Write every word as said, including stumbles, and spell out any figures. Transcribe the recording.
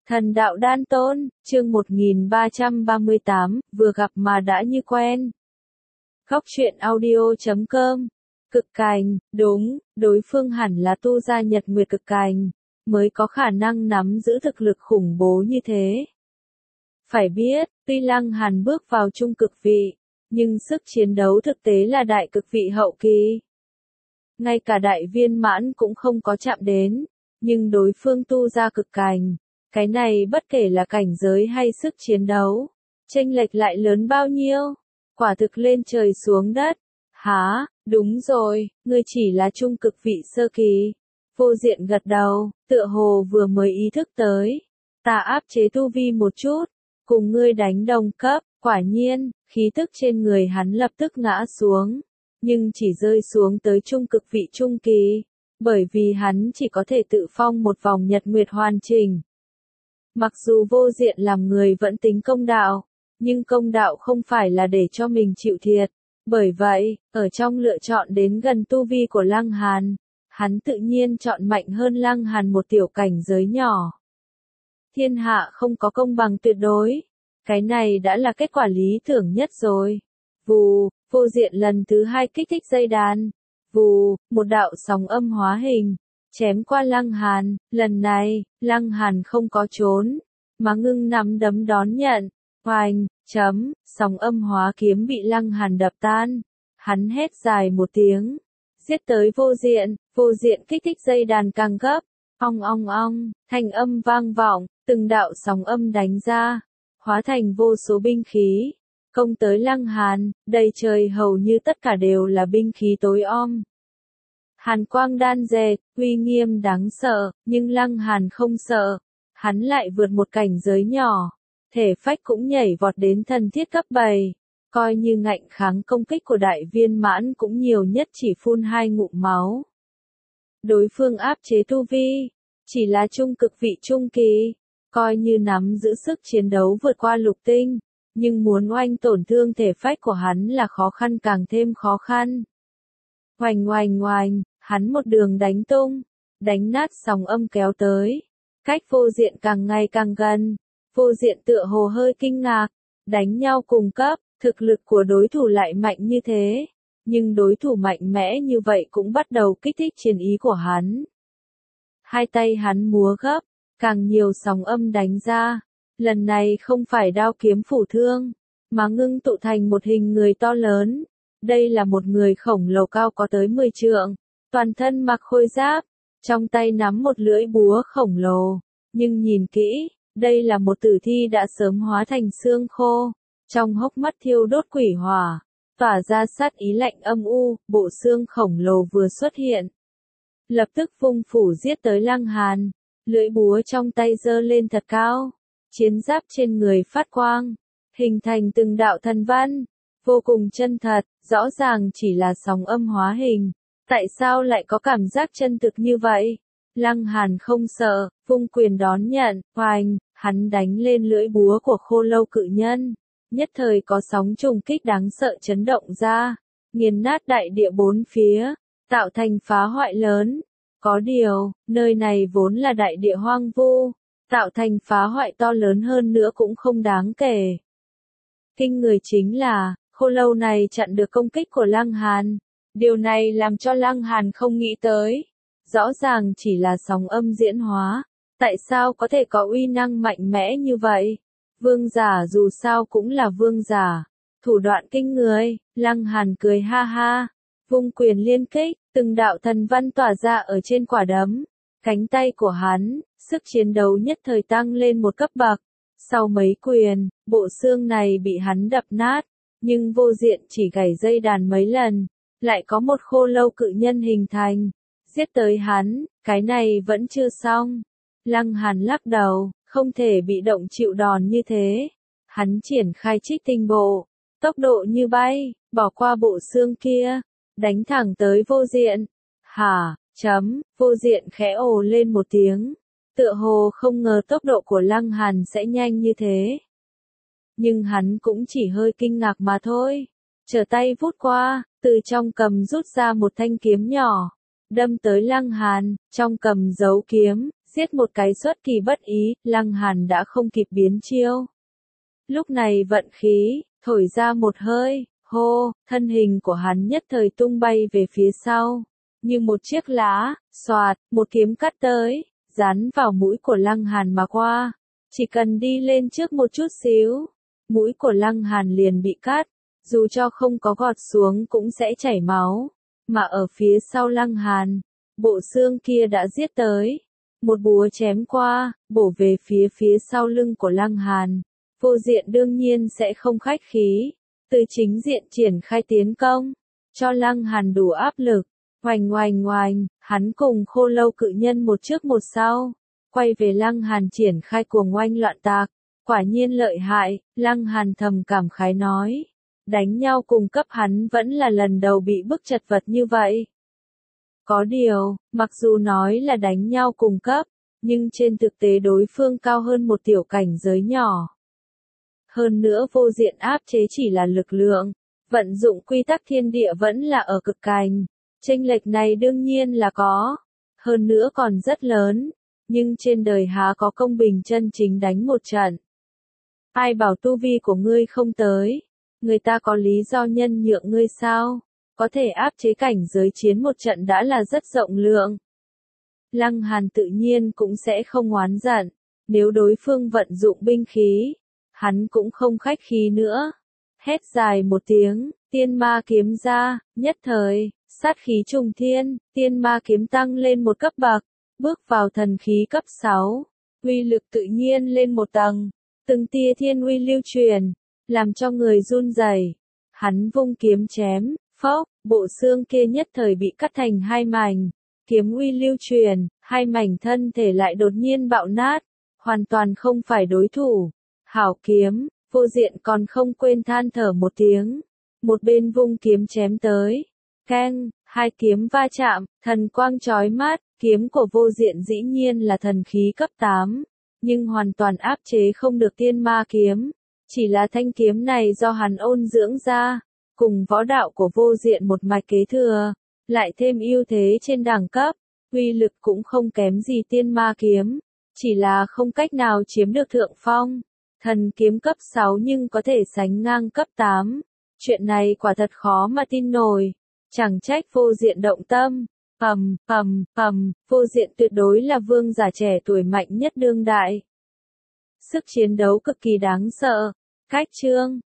Thần đạo đan tôn, chương một nghìn ba trăm ba mươi tám, vừa gặp mà đã như quen. Góc truyện audio chấm com. Cực cành, đúng, đối phương hẳn là tu gia Nhật Nguyệt cực cành, mới có khả năng nắm giữ thực lực khủng bố như thế. Phải biết, tuy Lăng Hàn bước vào trung cực vị, nhưng sức chiến đấu thực tế là đại cực vị hậu kỳ. Ngay cả đại viên mãn cũng không có chạm đến, nhưng đối phương tu gia cực cành. Cái này bất kể là cảnh giới hay sức chiến đấu, chênh lệch lại lớn bao nhiêu, quả thực lên trời xuống đất. Hả, đúng rồi, ngươi chỉ là trung cực vị sơ kỳ. Vô Diện gật đầu, tựa hồ vừa mới ý thức tới. Ta áp chế tu vi một chút, cùng ngươi đánh đồng cấp, quả nhiên, khí tức trên người hắn lập tức ngã xuống, nhưng chỉ rơi xuống tới trung cực vị trung kỳ, bởi vì hắn chỉ có thể tự phong một vòng nhật nguyệt hoàn chỉnh. Mặc dù Vô Diện làm người vẫn tính công đạo, nhưng công đạo không phải là để cho mình chịu thiệt. Bởi vậy, ở trong lựa chọn đến gần tu vi của Lăng Hàn, hắn tự nhiên chọn mạnh hơn Lăng Hàn một tiểu cảnh giới nhỏ. Thiên hạ không có công bằng tuyệt đối. Cái này đã là kết quả lý tưởng nhất rồi. Vù, Vô Diện lần thứ hai kích thích dây đàn. Vù, một đạo sóng âm hóa hình. Chém qua Lăng Hàn, lần này, Lăng Hàn không có trốn, mà ngưng nắm đấm đón nhận. Oanh, chấm, sóng âm hóa kiếm bị Lăng Hàn đập tan. Hắn hét dài một tiếng, giết tới Vô Diện, Vô Diện kích thích dây đàn càng gấp. Ong ong ong, thanh âm vang vọng, từng đạo sóng âm đánh ra, hóa thành vô số binh khí, công tới Lăng Hàn, đầy trời hầu như tất cả đều là binh khí tối om. Hàn quang đan dệt, uy nghiêm đáng sợ, nhưng Lăng Hàn không sợ. Hắn lại vượt một cảnh giới nhỏ, thể phách cũng nhảy vọt đến thần thiết cấp bảy, coi như ngạnh kháng công kích của đại viên mãn cũng nhiều nhất chỉ phun hai ngụm máu. Đối phương áp chế tu vi, chỉ là trung cực vị trung kỳ, coi như nắm giữ sức chiến đấu vượt qua lục tinh, nhưng muốn oanh tổn thương thể phách của hắn là khó khăn càng thêm khó khăn. Oanh oanh oanh, hắn một đường đánh tung, đánh nát sóng âm kéo tới, cách Vô Diện càng ngày càng gần. Vô Diện tựa hồ hơi kinh ngạc, đánh nhau cùng cấp, thực lực của đối thủ lại mạnh như thế, nhưng đối thủ mạnh mẽ như vậy cũng bắt đầu kích thích chiến ý của hắn. Hai tay hắn múa gấp, càng nhiều sóng âm đánh ra, lần này không phải đao kiếm phủ thương, mà ngưng tụ thành một hình người to lớn. Đây là một người khổng lồ cao có tới mười trượng, toàn thân mặc khôi giáp, trong tay nắm một lưỡi búa khổng lồ, nhưng nhìn kỹ, đây là một tử thi đã sớm hóa thành xương khô, trong hốc mắt thiêu đốt quỷ hỏa, tỏa ra sát ý lạnh âm u. Bộ xương khổng lồ vừa xuất hiện, lập tức vung phủ giết tới Lăng Hàn, lưỡi búa trong tay giơ lên thật cao, chiến giáp trên người phát quang, hình thành từng đạo thần văn, vô cùng chân thật, rõ ràng chỉ là sóng âm hóa hình, tại sao lại có cảm giác chân thực như vậy? Lăng Hàn không sợ, vung quyền đón nhận, oanh, hắn đánh lên lưỡi búa của khô lâu cự nhân, nhất thời có sóng trùng kích đáng sợ chấn động ra, nghiền nát đại địa bốn phía, tạo thành phá hoại lớn. Có điều, nơi này vốn là đại địa hoang vu, tạo thành phá hoại to lớn hơn nữa cũng không đáng kể. Kinh người chính là, khô lâu này chặn được công kích của Lăng Hàn, điều này làm cho Lăng Hàn không nghĩ tới. Rõ ràng chỉ là sóng âm diễn hóa, tại sao có thể có uy năng mạnh mẽ như vậy? Vương giả dù sao cũng là vương giả, thủ đoạn kinh người. Lăng Hàn cười ha ha, vung quyền liên kích, từng đạo thần văn tỏa ra ở trên quả đấm, cánh tay của hắn, sức chiến đấu nhất thời tăng lên một cấp bậc. Sau mấy quyền, bộ xương này bị hắn đập nát, nhưng Vô Diện chỉ gảy dây đàn mấy lần, lại có một khô lâu cự nhân hình thành, giết tới hắn. Cái này vẫn chưa xong. Lăng Hàn lắc đầu, không thể bị động chịu đòn như thế. Hắn triển khai Trích Tinh Bộ, tốc độ như bay, bỏ qua bộ xương kia, đánh thẳng tới Vô Diện. Hả, chấm, Vô Diện khẽ ồ lên một tiếng, tựa hồ không ngờ tốc độ của Lăng Hàn sẽ nhanh như thế. Nhưng hắn cũng chỉ hơi kinh ngạc mà thôi. Trở tay vút qua, từ trong cầm rút ra một thanh kiếm nhỏ, đâm tới Lăng Hàn, trong cầm giấu kiếm, Giết một cái xuất kỳ bất ý, Lăng Hàn đã không kịp biến chiêu. Lúc này vận khí, thổi ra một hơi, hô, thân hình của hắn nhất thời tung bay về phía sau. Như một chiếc lá, xoạt, một kiếm cắt tới, dán vào mũi của Lăng Hàn mà qua. Chỉ cần đi lên trước một chút xíu, mũi của Lăng Hàn liền bị cắt, dù cho không có gọt xuống cũng sẽ chảy máu. Mà ở phía sau Lăng Hàn, bộ xương kia đã giết tới. Một búa chém qua, bổ về phía phía sau lưng của Lăng Hàn. Vô Diện đương nhiên sẽ không khách khí, từ chính diện triển khai tiến công, cho Lăng Hàn đủ áp lực. Oành oành oành, hắn cùng Khô Lâu cự nhân một trước một sau, quay về Lăng Hàn triển khai cuồng oanh loạn tạc. Quả nhiên lợi hại, Lăng Hàn thầm cảm khái nói. Đánh nhau cùng cấp hắn vẫn là lần đầu bị bức chật vật như vậy. Có điều, mặc dù nói là đánh nhau cùng cấp, nhưng trên thực tế đối phương cao hơn một tiểu cảnh giới nhỏ. Hơn nữa Vô Diện áp chế chỉ là lực lượng, vận dụng quy tắc thiên địa vẫn là ở cực cảnh. Chênh lệch này đương nhiên là có, hơn nữa còn rất lớn, nhưng trên đời há có công bình chân chính đánh một trận. Ai bảo tu vi của ngươi không tới, người ta có lý do nhân nhượng ngươi sao? Có thể áp chế cảnh giới chiến một trận đã là rất rộng lượng. Lăng Hàn tự nhiên cũng sẽ không oán giận, nếu đối phương vận dụng binh khí, hắn cũng không khách khí nữa. Hét dài một tiếng, tiên ma kiếm ra, nhất thời, sát khí trùng thiên, tiên ma kiếm tăng lên một cấp bậc, bước vào thần khí cấp sáu, uy lực tự nhiên lên một tầng, từng tia thiên uy lưu truyền, làm cho người run rẩy. Hắn vung kiếm chém, phốc, bộ xương kia nhất thời bị cắt thành hai mảnh, kiếm uy lưu truyền, hai mảnh thân thể lại đột nhiên bạo nát, hoàn toàn không phải đối thủ. Hảo kiếm, Vô Diện còn không quên than thở một tiếng, một bên vung kiếm chém tới. Keng, hai kiếm va chạm, thần quang chói mắt, kiếm của Vô Diện dĩ nhiên là thần khí cấp tám, nhưng hoàn toàn áp chế không được tiên ma kiếm. Chỉ là thanh kiếm này do hắn ôn dưỡng ra, cùng võ đạo của Vô Diện một mạch kế thừa, lại thêm ưu thế trên đẳng cấp, uy lực cũng không kém gì tiên ma kiếm, chỉ là không cách nào chiếm được thượng phong. Thần kiếm cấp sáu nhưng có thể sánh ngang cấp tám. Chuyện này quả thật khó mà tin nổi. Chẳng trách Vô Diện động tâm. Ầm, ầm, ầm, Vô Diện tuyệt đối là vương giả trẻ tuổi mạnh nhất đương đại. Sức chiến đấu cực kỳ đáng sợ. Cách chương